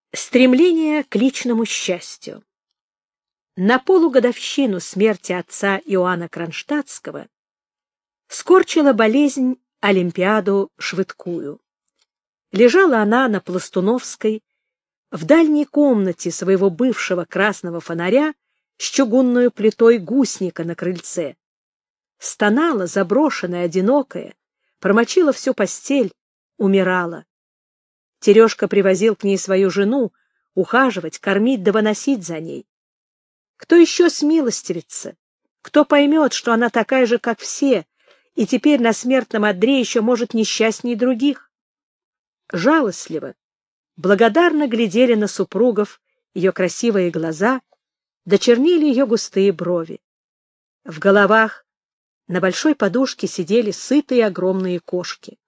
Стремление к личному счастью. На полугодовщину смерти отца Иоанна Кронштадтского скорчила болезнь Олимпиаду Швыдкую. Лежала она на Пластуновской, в дальней комнате своего бывшего красного фонаря с чугунной плитой гусника на крыльце. Стонала, заброшенная, одинокая, промочила всю постель, умирала. Терешка привозил к ней свою жену, ухаживать, кормить да выносить за ней. Кто еще смилостивится? Кто поймет, что она такая же, как все, и теперь на смертном одре еще может несчастней других? Жалостливо, благодарно глядели на супругов ее красивые глаза, дочернили ее густые брови. В головах на большой подушке сидели сытые огромные кошки.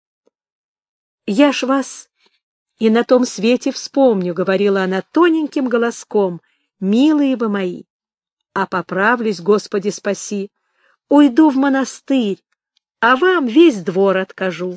«Я ж вас и на том свете вспомню», — говорила она тоненьким голоском, — «милые вы мои. А поправлюсь, Господи спаси, уйду в монастырь, а вам весь двор откажу».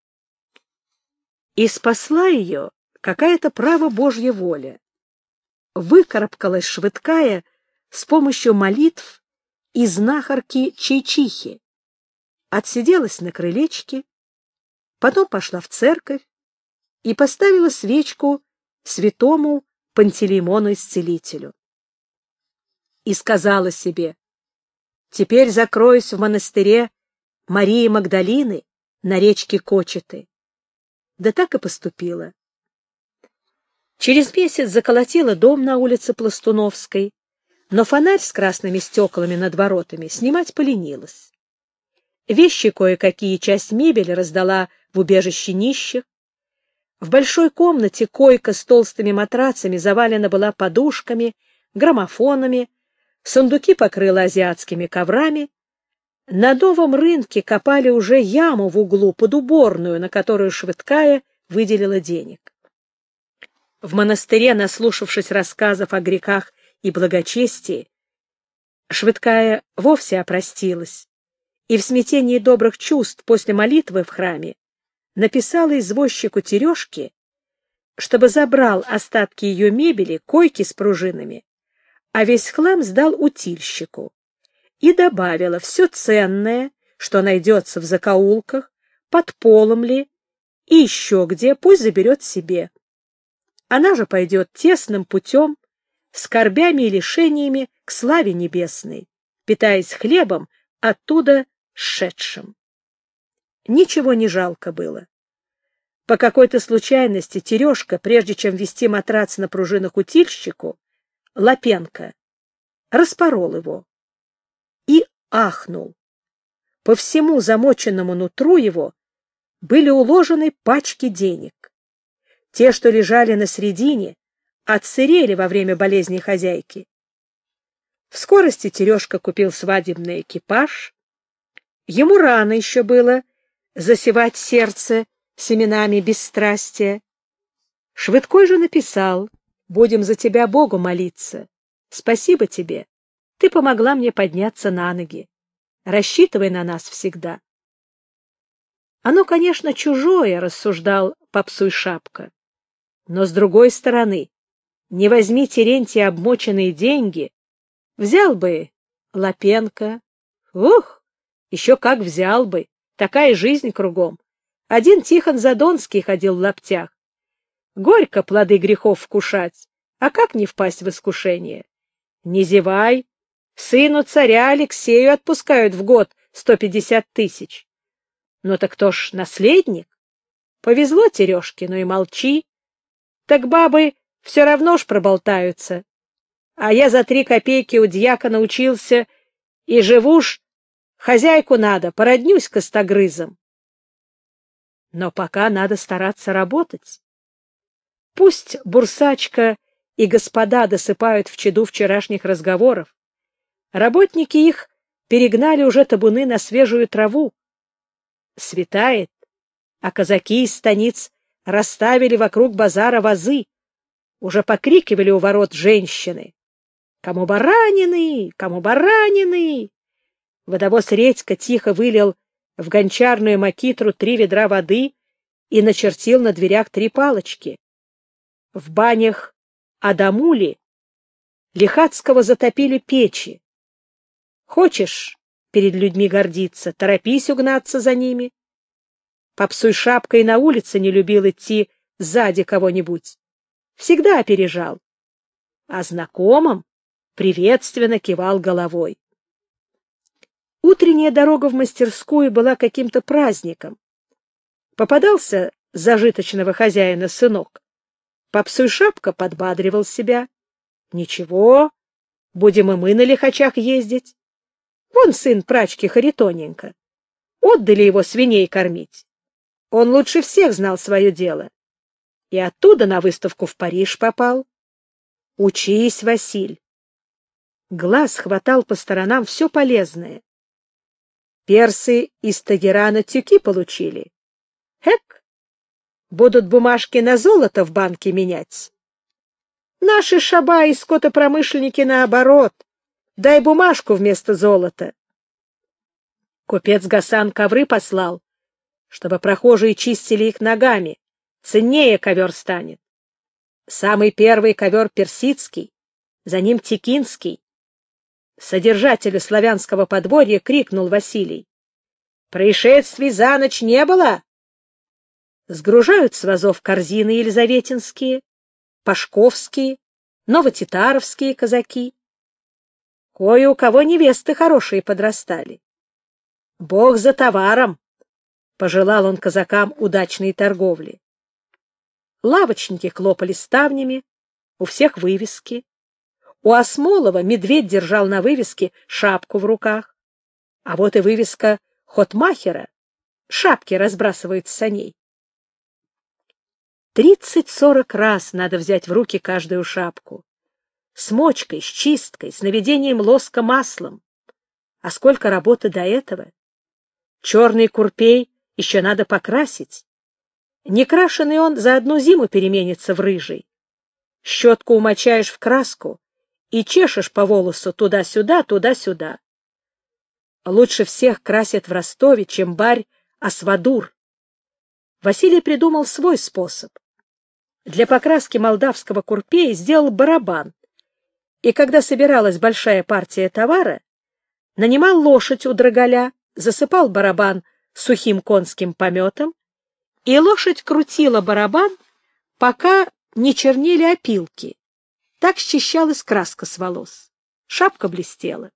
И спасла ее какая-то право Божья воля. Выкарабкалась Швыдкая с помощью молитв и знахарки Чайчихи. Отсиделась на крылечке, потом пошла в церковь и поставила свечку святому Пантелеймону-исцелителю. И сказала себе: «Теперь закроюсь в монастыре Марии Магдалины на речке Кочеты». Да так и поступила. Через месяц заколотила дом на улице Пластуновской, но фонарь с красными стеклами над воротами снимать поленилась. Вещи кое-какие, часть мебели раздала в убежище нищих. В большой комнате койка с толстыми матрацами завалена была подушками, граммофонами, сундуки покрыла азиатскими коврами. На новом рынке копали уже яму в углу под уборную, на которую Швыдкая выделила денег. В монастыре, наслушавшись рассказов о грехах и благочестии, Швыдкая вовсе опростилась и в смятении добрых чувств после молитвы в храме написала извозчику Терешке, чтобы забрал остатки ее мебели, койки с пружинами, а весь хлам сдал утильщику, и добавила: все ценное, что найдется в закоулках, под полом ли и еще где, пусть заберет себе. Она же пойдет тесным путем, скорбями и лишениями к славе небесной, питаясь хлебом оттуда сшедшим. Ничего не жалко было. По какой-то случайности Терешка, прежде чем везти матрац на пружинах утильщику, Лапенко, распорол его и ахнул. По всему замоченному нутру его были уложены пачки денег. Те, что лежали на средине, отсырели во время болезни хозяйки. В скорости Терешка купил свадебный экипаж. Ему рано еще было засевать сердце семенами бесстрастия. Швыдкой же написал: «Будем за тебя Богу молиться. Спасибо тебе. Ты помогла мне подняться на ноги. Рассчитывай на нас всегда». Оно, конечно, чужое, рассуждал Попсуй Шапка. Но, с другой стороны, не возьми Терентия обмоченные деньги, взял бы Лапенко. Ух, еще как взял бы, такая жизнь кругом. Один Тихон Задонский ходил в лаптях. Горько плоды грехов вкушать, а как не впасть в искушение? Не зевай, сыну царя Алексею отпускают в год 150 тысяч. Ну так кто ж наследник? Повезло Терешке, ну и молчи. Так бабы все равно ж проболтаются. А я за 3 копейки у дьяка научился и живу ж, хозяйку надо, породнюсь костогрызом. Но пока надо стараться работать. Пусть бурсачка и господа досыпают в чаду вчерашних разговоров. Работники их перегнали уже табуны на свежую траву. Светает, а казаки из станиц расставили вокруг базара вазы. Уже покрикивали у ворот женщины: «Кому баранины? Кому баранины?» Водовоз Редька тихо вылил в гончарную макитру 3 ведра воды и начертил на дверях 3 палочки. В банях Адамули Лихацкого затопили печи. Хочешь перед людьми гордиться, торопись угнаться за ними. Попсуй шапкой на улице не любил идти сзади кого-нибудь. Всегда опережал. А знакомым приветственно кивал головой. Утренняя дорога в мастерскую была каким-то праздником. Попадался зажиточного хозяина сынок. Попсуй шапка подбадривал себя. Ничего, будем и мы на лихачах ездить. Вон сын прачки Харитоненко. Отдали его свиней кормить. Он лучше всех знал свое дело. И оттуда на выставку в Париж попал. Учись, Василь. Глаз хватал по сторонам все полезное. Персы из Тегерана тюки получили. Хэк, будут бумажки на золото в банке менять. Наши шаба и скотопромышленники наоборот. Дай бумажку вместо золота. Купец Гасан ковры послал, чтобы прохожие чистили их ногами. Ценнее ковер станет. Самый первый ковер персидский, за ним текинский. Содержателю славянского подворья крикнул Василий. Происшествий за ночь не было? Сгружают с вазов корзины елизаветинские, пашковские, новотитаровские казаки. Кое у кого невесты хорошие подрастали. Бог за товаром, пожелал он казакам удачной торговли. Лавочники хлопали ставнями, у всех вывески. У Осмолова медведь держал на вывеске шапку в руках. А вот и вывеска хотмахера. Шапки разбрасывают с саней. 30-40 раз надо взять в руки каждую шапку. С мочкой, с чисткой, с наведением лоска маслом. А сколько работы до этого? Черный курпей еще надо покрасить. Некрашенный он за одну зиму переменится в рыжий. Щетку умочаешь в краску и чешешь по волосу туда-сюда, туда-сюда. Лучше всех красят в Ростове, чем барь Асвадур. Василий придумал свой способ. Для покраски молдавского курпея сделал барабан, и когда собиралась большая партия товара, нанимал лошадь у дрогаля, засыпал барабан сухим конским пометом, и лошадь крутила барабан, пока не чернели опилки. Так счищалась краска с волос. Шапка блестела.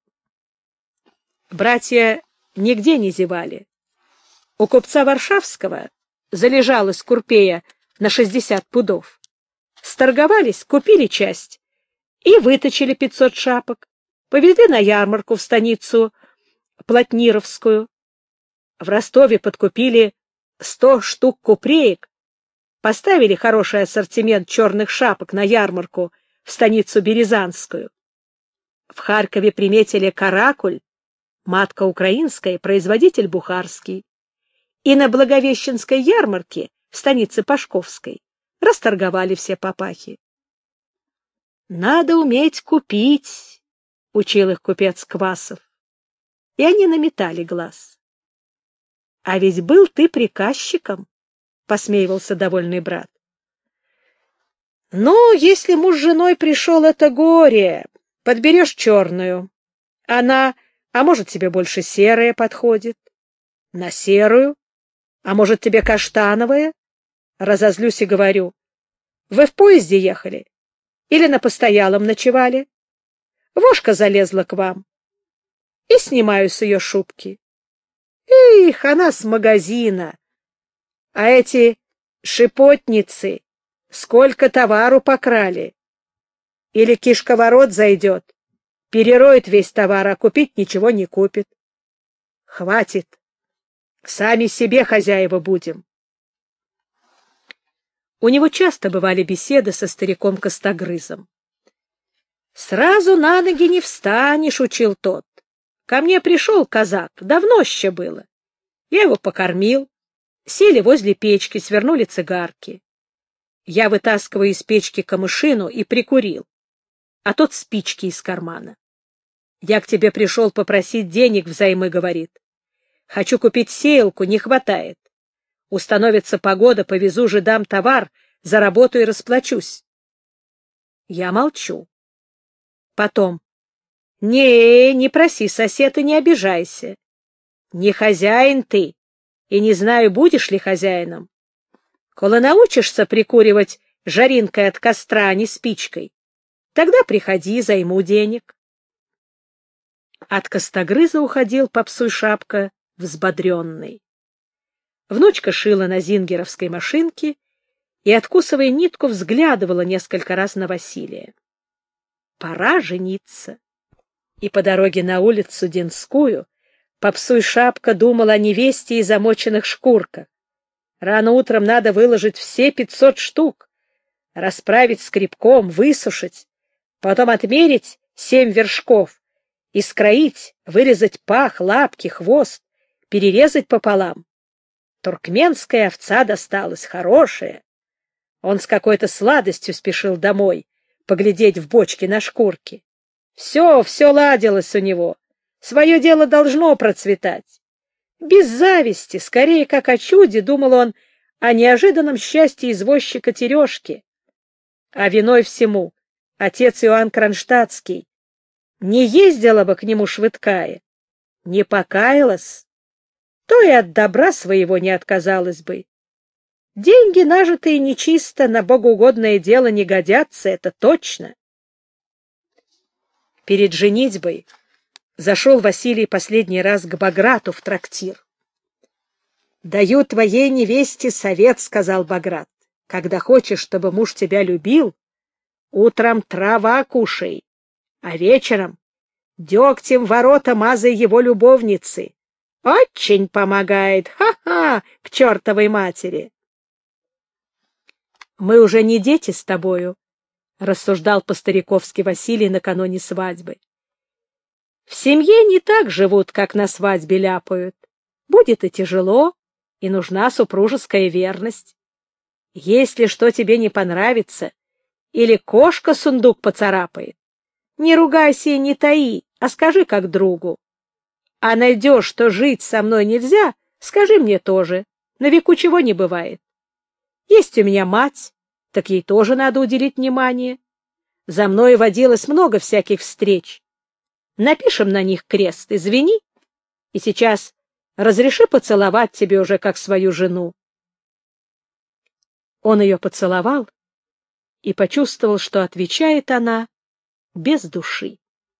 Братья нигде не зевали. У купца Варшавского залежалось курпея на 60 пудов. Сторговались, купили часть и выточили 500 шапок. Повезли на ярмарку в станицу Плотнировскую. В Ростове подкупили 100 штук купреек, поставили хороший ассортимент черных шапок на ярмарку в станицу Березанскую. В Харькове приметили каракуль, матка украинская, производитель бухарский. И на Благовещенской ярмарке в станице Пашковской расторговали все папахи. «Надо уметь купить», — учил их купец Квасов. И они наметали глаз. «А ведь был ты приказчиком», — посмеивался довольный брат. «Ну, если муж с женой пришел, это горе. Подберешь черную. Она, а может, тебе больше серая подходит? На серую? А может, тебе каштановая?» Разозлюсь и говорю: «Вы в поезде ехали? Или на постоялом ночевали? Вошка залезла к вам». И снимаю с ее шубки. Их, она с магазина. А эти шипотницы сколько товару покрали. Или кишковорот зайдет, перероет весь товар, а купить ничего не купит. Хватит. Сами себе хозяева будем. У него часто бывали беседы со стариком Костогрызом. «Сразу на ноги не встанешь», — учил тот. «Ко мне пришел казак, давно еще было. Я его покормил, сели возле печки, свернули цигарки. Я вытаскиваю из печки камышину и прикурил, а тот спички из кармана. Я к тебе пришел попросить денег взаймы, говорит. Хочу купить сеялку, не хватает. Установится погода, повезу жидам товар, заработаю и расплачусь. Я молчу. Потом. Не проси, сосед, и не обижайся. Не хозяин ты, и не знаю, будешь ли хозяином. Коли научишься прикуривать жаринкой от костра, а не спичкой, тогда приходи, займу денег. От костогрыза уходил попсуй шапка взбодренный. Внучка шила на зингеровской машинке и, откусывая нитку, взглядывала несколько раз на Василия. Пора жениться. И по дороге на улицу Динскую попсуй шапка думал о невесте и замоченных шкурках. Рано утром надо выложить все 500 штук, расправить скребком, высушить, потом отмерить 7 вершков и скроить, вырезать пах, лапки, хвост, перерезать пополам. Туркменская овца досталась, хорошая. Он с какой-то сладостью спешил домой, поглядеть в бочки на шкурки. Все ладилось у него. Свое дело должно процветать. Без зависти, скорее как о чуде, думал он о неожиданном счастье извозчика Терешки. А виной всему отец Иоанн Кронштадтский. Не ездила бы к нему Швыдкая, не покаялась, то и от добра своего не отказалась бы. Деньги, нажитые нечисто, на богоугодное дело не годятся, это точно. Перед женитьбой зашел Василий последний раз к Баграту в трактир. — Даю твоей невесте совет, — сказал Баграт. — Когда хочешь, чтобы муж тебя любил, утром трава кушай, а вечером дегтем ворота мазай его любовницы. Очень помогает, ха-ха, к чертовой матери. — Мы уже не дети с тобою, — рассуждал по-стариковски Василий накануне свадьбы. — В семье не так живут, как на свадьбе ляпают. Будет и тяжело, и нужна супружеская верность. Если что тебе не понравится, или кошка сундук поцарапает, не ругайся и не таи, а скажи как другу. А найдешь, что жить со мной нельзя, скажи мне тоже, на веку чего не бывает. Есть у меня мать, так ей тоже надо уделить внимание. За мной водилось много всяких встреч. Напишем на них крест, извини, и сейчас разреши поцеловать тебе уже как свою жену. Он ее поцеловал и почувствовал, что отвечает она без души.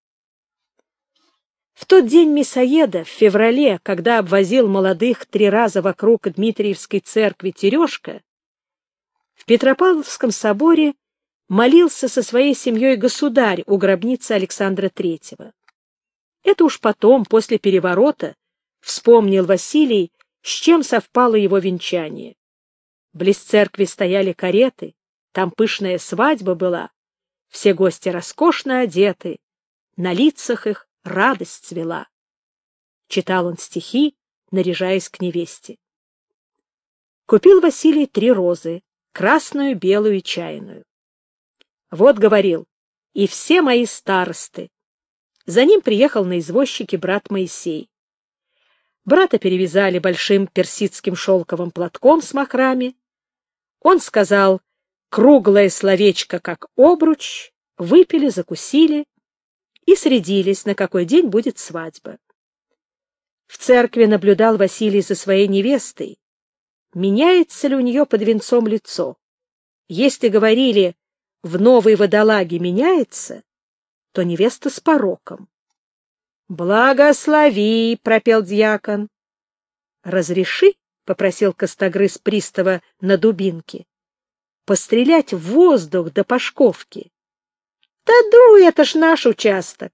В тот день мясоеда, в феврале, когда обвозил молодых 3 раза вокруг Дмитриевской церкви Терешка, в Петропавловском соборе молился со своей семьей государь у гробницы Александра III. Это уж потом, после переворота, вспомнил Василий, с чем совпало его венчание. Близ церкви стояли кареты, там пышная свадьба была, все гости роскошно одеты, на лицах их радость цвела. Читал он стихи, наряжаясь к невесте. Купил Василий 3 розы, красную, белую и чайную. Вот, говорил, и все мои старосты. За ним приехал на извозчике брат Моисей. Брата перевязали большим персидским шелковым платком с махрами. Он сказал круглое словечко, как обруч, выпили, закусили и срядились, на какой день будет свадьба. В церкви наблюдал Василий за своей невестой. Меняется ли у нее под венцом лицо? Если говорили, в новой водолаге меняется, то невеста с пороком. «Благослови!» — пропел дьякон. «Разреши», — попросил костогрыз пристава на дубинке, «пострелять в воздух до Пашковки». «Да дуй, это ж наш участок!»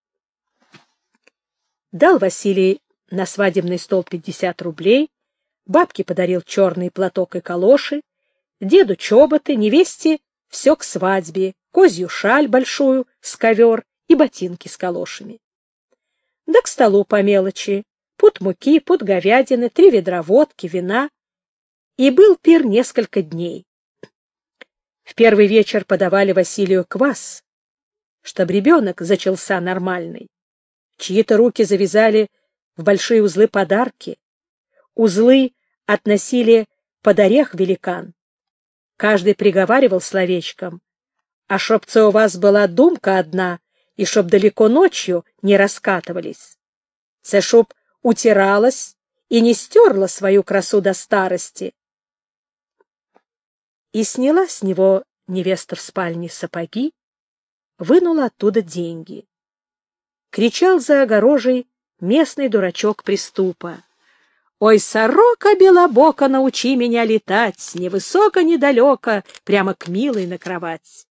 Дал Василий на свадебный стол 50 рублей, бабке подарил черный платок и калоши, деду чоботы, невесте все к свадьбе, козью шаль большую с ковер и ботинки с калошами. Да к столу по мелочи, пуд муки, пуд говядины, 3 ведра водки, вина. И был пир несколько дней. В первый вечер подавали Василию квас, чтоб ребенок зачался нормальный. Чьи-то руки завязали в большие узлы подарки. Узлы относили под орех великан. Каждый приговаривал словечком: А чтоб це у вас была думка одна, и чтоб далеко ночью не раскатывались. Це чтоб утиралась и не стерла свою красу до старости. И сняла с него невеста в спальне сапоги, вынула оттуда деньги. Кричал за огорожей местный дурачок приступа. «Ой, сорока белобока, научи меня летать, ни высоко, ни далеко, прямо к милой на кровать».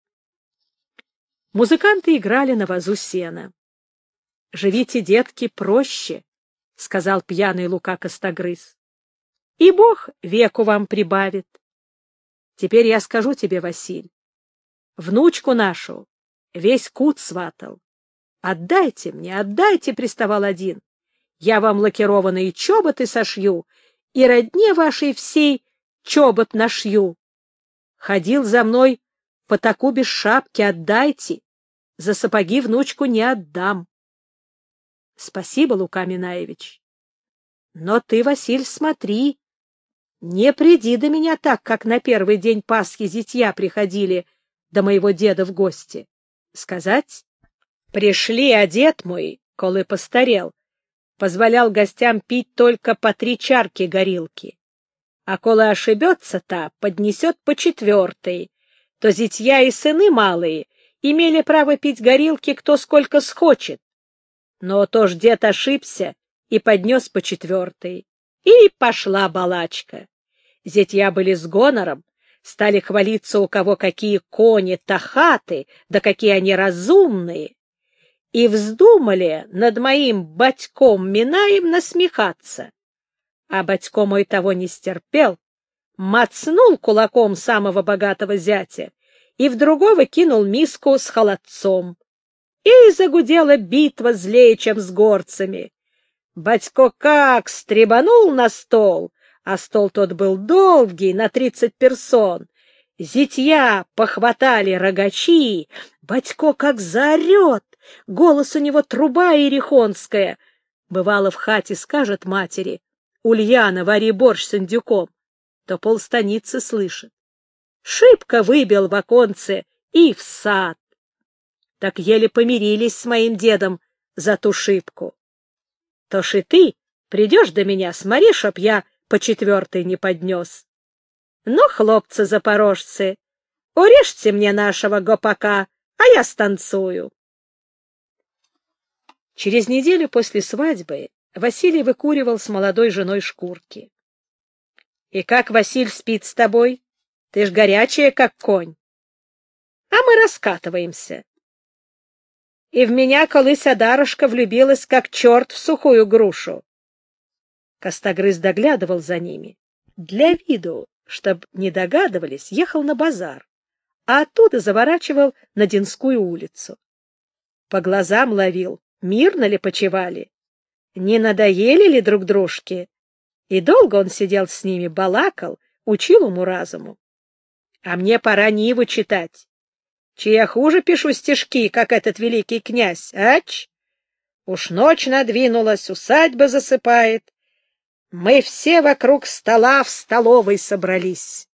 Музыканты играли на вазу сена. «Живите, детки, проще», — сказал пьяный Лука Костогрыз. «И Бог веку вам прибавит. Теперь я скажу тебе, Василь, внучку нашу весь кут сватал. Отдайте мне, отдайте», — приставал один. «Я вам лакированные чоботы сошью и родне вашей всей чобот нашью. Ходил за мной по таку без шапки, отдайте. За сапоги внучку не отдам». «Спасибо, Лука Минаевич. Но ты, Василь, смотри, не приди до меня так, как на первый день Пасхи зятья приходили до моего деда в гости. Сказать? Пришли, а дед мой, коли постарел, позволял гостям пить только по 3 чарки горилки. А коли ошибется та, поднесет по 4, то зятья и сыны малые имели право пить горилки кто сколько схочет. Но то ж дед ошибся и поднес по 4. И пошла балачка. Зятья были с гонором, стали хвалиться, у кого какие кони, тахаты, да какие они разумные, и вздумали над моим батьком Минаем насмехаться. А батько мой того не стерпел, мацнул кулаком самого богатого зятя и в другого кинул миску с холодцом. И загудела битва злее, чем с горцами. Батько как стребанул на стол, а стол тот был долгий, на 30 персон. Зятья похватали рогачи, батько как заорет, голос у него труба иерихонская. Бывало, в хате скажет матери: «Ульяна, вари борщ с индюком», то полстаницы слышит. Шибко выбил в оконце и в сад. Так еле помирились с моим дедом за ту шибку. То ж и ты придешь до меня, смотри, чтоб я по 4 не поднес. Ну, хлопцы запорожцы, урежьте мне нашего гопака, а я станцую. Через неделю после свадьбы Василий выкуривал с молодой женой шкурки. — И как Василь спит с тобой? Ты ж горячая, как конь. А мы раскатываемся. И в меня колысь Адарушка влюбилась, как черт в сухую грушу. Костогрыз доглядывал за ними. Для виду, чтоб не догадывались, ехал на базар, а оттуда заворачивал на Динскую улицу. По глазам ловил, мирно ли почивали, не надоели ли друг дружке. И долго он сидел с ними, балакал, учил уму-разуму. А мне пора Ниву читать. Чи я хуже пишу стишки, как этот великий князь, ач? Уж ночь надвинулась, усадьба засыпает. Мы все вокруг стола в столовой собрались.